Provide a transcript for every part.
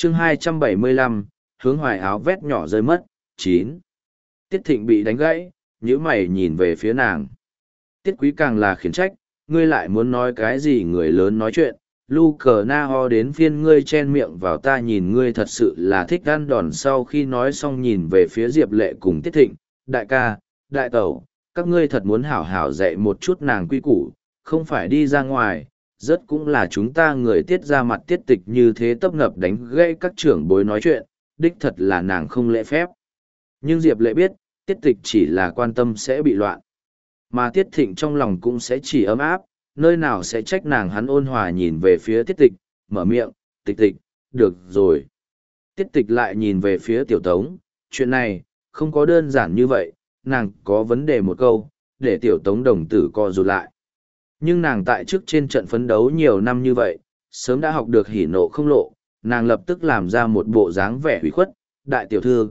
chương 275, hướng hoài áo vét nhỏ rơi mất, 9. Tiết Thịnh bị đánh gãy, nhíu mày nhìn về phía nàng. Tiết Quý càng là khiển trách, ngươi lại muốn nói cái gì người lớn nói chuyện, lu cờ na ho đến phiên ngươi chen miệng vào ta nhìn ngươi thật sự là thích ăn đòn. Sau khi nói xong nhìn về phía Diệp Lệ cùng Tiết Thịnh, đại ca, đại tẩu, các ngươi thật muốn hảo hảo dạy một chút nàng quy củ, không phải đi ra ngoài, rất cũng là chúng ta người Tiết ra mặt Tiết Tịch như thế tấp nập đánh gãy các trưởng bối nói chuyện, đích thật là nàng không lễ phép. Nhưng Diệp Lệ biết, Tiết Tịch chỉ là quan tâm sẽ bị loạn, mà Tiết Thịnh trong lòng cũng sẽ chỉ ấm áp, nơi nào sẽ trách nàng. Hắn ôn hòa nhìn về phía Tiết Tịch, mở miệng, Tịch Tịch, được rồi. Tiết Tịch lại nhìn về phía Tiểu Tống, chuyện này, không có đơn giản như vậy, nàng có vấn đề một câu, để Tiểu Tống đồng tử co rụt lại. Nhưng nàng tại trước trên trận phấn đấu nhiều năm như vậy, sớm đã học được hỉ nộ không lộ, nàng lập tức làm ra một bộ dáng vẻ hủy khuất, đại tiểu thư,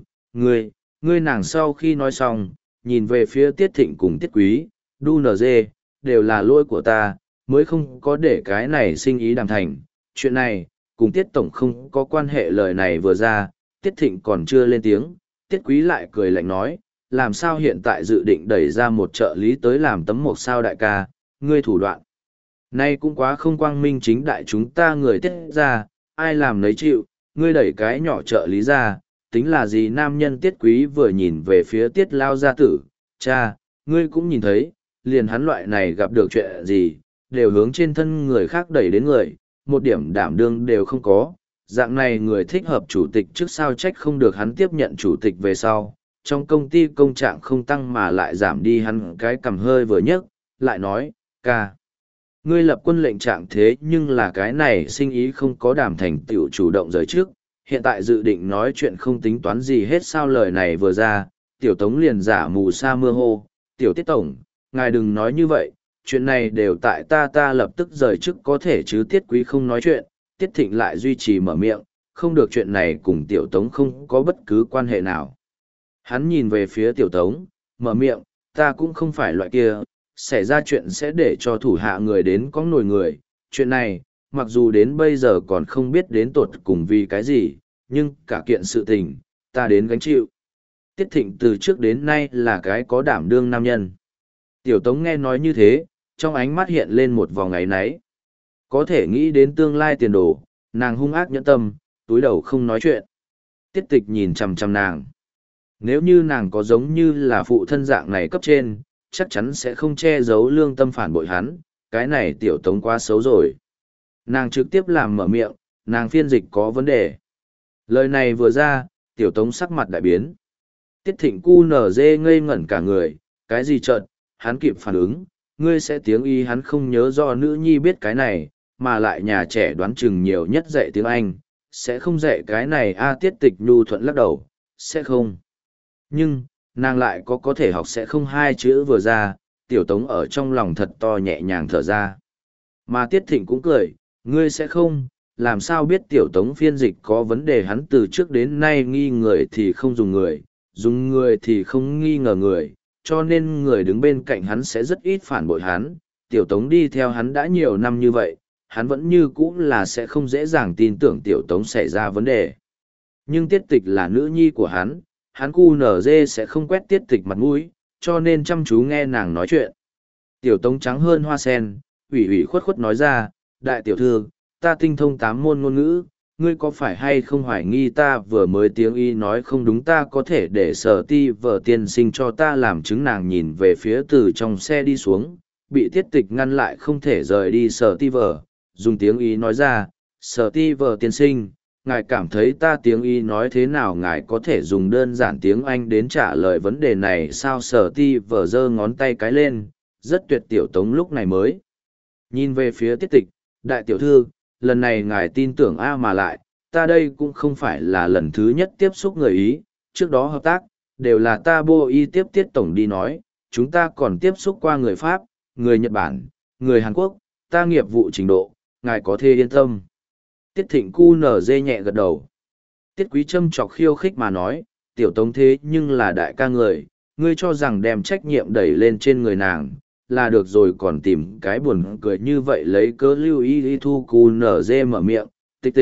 ngươi nàng sau khi nói xong, nhìn về phía Tiết Thịnh cùng Tiết Quý, đu nờ dê, đều là lỗi của ta, mới không có để cái này sinh ý đàm thành. Chuyện này, cùng Tiết Tổng không có quan hệ. Lời này vừa ra, Tiết Thịnh còn chưa lên tiếng, Tiết Quý lại cười lạnh nói, làm sao hiện tại dự định đẩy ra một trợ lý tới làm tấm mộc sao đại ca, ngươi thủ đoạn. Nay cũng quá không quang minh chính đại, chúng ta người Tiết ra, ai làm nấy chịu, ngươi đẩy cái nhỏ trợ lý ra, tính là gì? Nam nhân Tiết Quý vừa nhìn về phía Tiết Lao gia tử, cha, ngươi cũng nhìn thấy, liền hắn loại này gặp được chuyện gì, đều hướng trên thân người khác đẩy đến người, một điểm đảm đương đều không có. Dạng này người thích hợp chủ tịch trước sao trách không được hắn tiếp nhận chủ tịch về sau. Trong công ty công trạng không tăng mà lại giảm đi, hắn cái cầm hơi vừa nhấc, lại nói, ca. Ngươi lập quân lệnh trạng thế nhưng là cái này sinh ý không có đàm thành tựu chủ động rời trước, hiện tại dự định nói chuyện không tính toán gì hết sao? Lời này vừa ra, Tiểu Tống liền giả mù sa mưa hô, Tiểu Tiết Tổng, ngài đừng nói như vậy, chuyện này đều tại ta lập tức rời chức có thể chứ? Tiết Quý không nói chuyện, Tiết Thịnh lại duy trì mở miệng, không được, chuyện này cùng Tiểu Tống không có bất cứ quan hệ nào. Hắn nhìn về phía Tiểu Tống, mở miệng, ta cũng không phải loại kia, xảy ra chuyện sẽ để cho thủ hạ người đến có nổi người. Chuyện này, mặc dù đến bây giờ còn không biết đến tột cùng vì cái gì, nhưng cả kiện sự tình, ta đến gánh chịu. Tiết Thịnh từ trước đến nay là cái có đảm đương nam nhân. Tiểu Tống nghe nói như thế, trong ánh mắt hiện lên một vòng áy náy. Có thể nghĩ đến tương lai tiền đồ, nàng hung ác nhẫn tâm, túi đầu không nói chuyện. Tiết Tịch nhìn chằm chằm nàng. Nếu như nàng có giống như là phụ thân dạng này cấp trên, chắc chắn sẽ không che giấu lương tâm phản bội hắn, cái này Tiểu Tống quá xấu rồi. Nàng trực tiếp làm mở miệng, nàng phiên dịch có vấn đề. Lời này vừa ra, Tiểu Tống sắc mặt đại biến. Tiết Thịnh cu nở dê ngây ngẩn cả người, cái gì chợt, hắn kịp phản ứng, ngươi sẽ tiếng Y hắn không nhớ do nữ nhi biết cái này, mà lại nhà trẻ đoán chừng nhiều nhất dạy tiếng Anh, sẽ không dạy cái này Tiết Tịch nhu thuận lắc đầu, sẽ không. Nhưng, nàng lại có thể học sẽ không, hai chữ vừa ra, Tiểu Tống ở trong lòng thật to nhẹ nhàng thở ra. Mà Tiết Thịnh cũng cười, ngươi sẽ không, làm sao biết? Tiểu Tống phiên dịch có vấn đề, hắn từ trước đến nay nghi người thì không dùng người, dùng người thì không nghi ngờ người, cho nên người đứng bên cạnh hắn sẽ rất ít phản bội hắn. Tiểu Tống đi theo hắn đã nhiều năm như vậy, hắn vẫn như cũ là sẽ không dễ dàng tin tưởng Tiểu Tống xảy ra vấn đề. Nhưng Tiết Tịch là nữ nhi của hắn cu nở dê sẽ không quét Tiết Tịch mặt mũi, cho nên chăm chú nghe nàng nói chuyện. Tiểu Tống trắng hơn hoa sen, ủy khuất khuất nói ra, đại tiểu thư, ta tinh thông 8 môn ngôn ngữ, ngươi có phải hay không hoài nghi ta vừa mới tiếng Y nói không đúng? Ta có thể để Sở Ti vợ tiên sinh cho ta làm chứng. Nàng nhìn về phía từ trong xe đi xuống, bị Tiết Tịch ngăn lại không thể rời đi. Sở Ti vợ dùng tiếng Y nói ra, Sở Ti vợ tiên sinh, ngài cảm thấy ta tiếng Y nói thế nào? Ngài có thể dùng đơn giản tiếng Anh đến trả lời vấn đề này sao? Sở Ti vợ giơ ngón tay cái lên, rất tuyệt. Tiểu Tống lúc này mới nhìn về phía Tiết Tịch, đại tiểu thư, lần này ngài tin tưởng mà lại, ta đây cũng không phải là lần thứ nhất tiếp xúc người Ý, trước đó hợp tác, đều là ta bô y tiếp Tiết Tổng đi nói, chúng ta còn tiếp xúc qua người Pháp, người Nhật Bản, người Hàn Quốc, ta nghiệp vụ trình độ, ngài có thể yên tâm. Tiết Thịnh cu nở dê nhẹ gật đầu. Tiết Quý châm chọc khiêu khích mà nói, Tiểu Tống thế nhưng là đại ca người, ngươi cho rằng đem trách nhiệm đẩy lên trên người nàng là được rồi, còn tìm cái buồn cười như vậy lấy cớ lưu ý thu cu nở dê mở miệng, Tịch Tịch,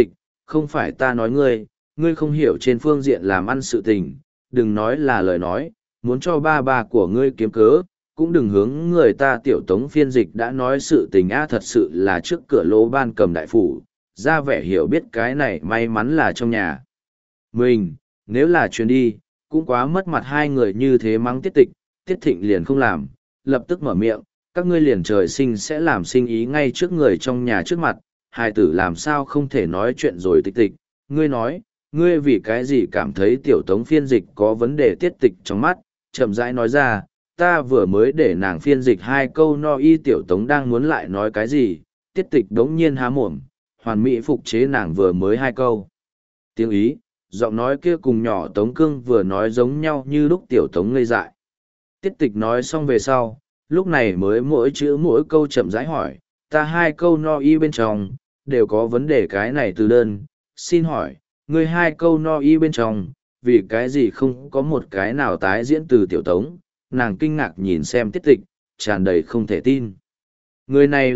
không phải ta nói ngươi, ngươi không hiểu trên phương diện làm ăn sự tình, đừng nói là lời nói, muốn cho ba bà của ngươi kiếm cớ, cũng đừng hướng người ta tiểu tống phiên dịch đã nói sự tình thật sự là trước cửa lỗ ban cầm đại phủ, ra vẻ hiểu biết cái này may mắn là trong nhà. Mình, nếu là chuyến đi, cũng quá mất mặt hai người như thế mắng Tiết Tịch, Tiết Thịnh liền không làm, lập tức mở miệng, các ngươi liền trời sinh sẽ làm sinh ý ngay trước người trong nhà trước mặt, hài tử làm sao không thể nói chuyện rồi Tịch Tịch, ngươi nói, ngươi vì cái gì cảm thấy tiểu tống phiên dịch có vấn đề Tiết Tịch trong mắt, chậm rãi nói ra, ta vừa mới để nàng phiên dịch hai câu no y tiểu tống đang muốn lại nói cái gì, Tiết Tịch đống nhiên há mồm, hoàn mỹ phục chế nàng vừa mới hai câu. Tiếng ý, giọng nói kia cùng nhỏ Tống Cương vừa nói giống nhau như lúc tiểu Tống ngây dại. Tiết Tịch nói xong về sau, lúc này mới mỗi chữ mỗi câu chậm rãi hỏi, ta hai câu no y bên trong, đều có vấn đề cái này từ đơn, xin hỏi, ngươi hai câu no y bên trong, vì cái gì không có một cái nào tái diễn từ tiểu Tống, nàng kinh ngạc nhìn xem Tiết Tịch, tràn đầy không thể tin. Người này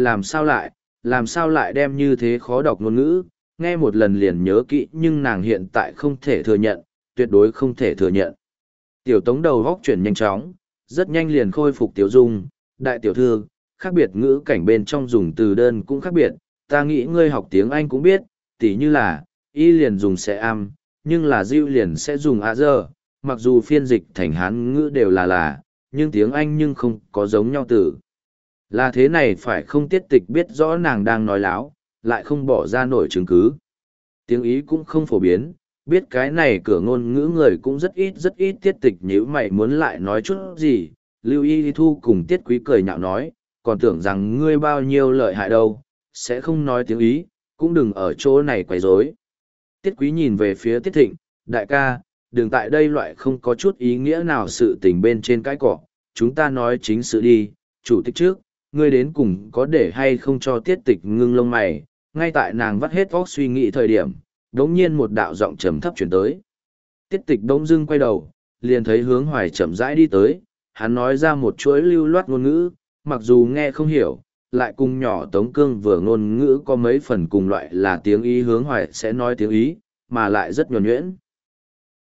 làm sao lại đem như thế khó đọc ngôn ngữ, nghe một lần liền nhớ kỹ nhưng nàng hiện tại không thể thừa nhận, tuyệt đối không thể thừa nhận. Tiểu Tống đầu góc chuyển nhanh chóng, rất nhanh liền khôi phục tiểu dung, đại tiểu thư, khác biệt ngữ cảnh bên trong dùng từ đơn cũng khác biệt, ta nghĩ ngươi học tiếng Anh cũng biết, tỉ như là, y liền dùng sẽ am, nhưng là diêu liền sẽ dùng a giờ, mặc dù phiên dịch thành Hán ngữ đều là, nhưng tiếng Anh nhưng không có giống nhau từ. Là thế này phải không Tiết Tịch biết rõ nàng đang nói láo, lại không bỏ ra nổi chứng cứ. Tiếng Ý cũng không phổ biến, biết cái này cửa ngôn ngữ người cũng rất ít Tiết Tịch nếu mày muốn lại nói chút gì. Lưu Y Thu cùng Tiết Quý cười nhạo nói, còn tưởng rằng ngươi bao nhiêu lợi hại đâu, sẽ không nói tiếng Ý, cũng đừng ở chỗ này quấy rối. Tiết Quý nhìn về phía Tiết Thịnh, đại ca, đừng tại đây loại không có chút ý nghĩa nào sự tình bên trên cái cỏ, chúng ta nói chính sự đi, chủ tịch trước, ngươi đến cùng có để hay không cho Tiết Tịch ngưng lông mày, ngay tại nàng vắt hết óc suy nghĩ thời điểm, đống nhiên một đạo giọng trầm thấp chuyển tới. Tiết Tịch đống dưng quay đầu, liền thấy Hướng Hoài chậm rãi đi tới, hắn nói ra một chuỗi lưu loát ngôn ngữ, mặc dù nghe không hiểu, lại cùng nhỏ Tống Cương vừa ngôn ngữ có mấy phần cùng loại là tiếng Ý. Hướng Hoài sẽ nói tiếng Ý, mà lại rất nhuần nhuyễn.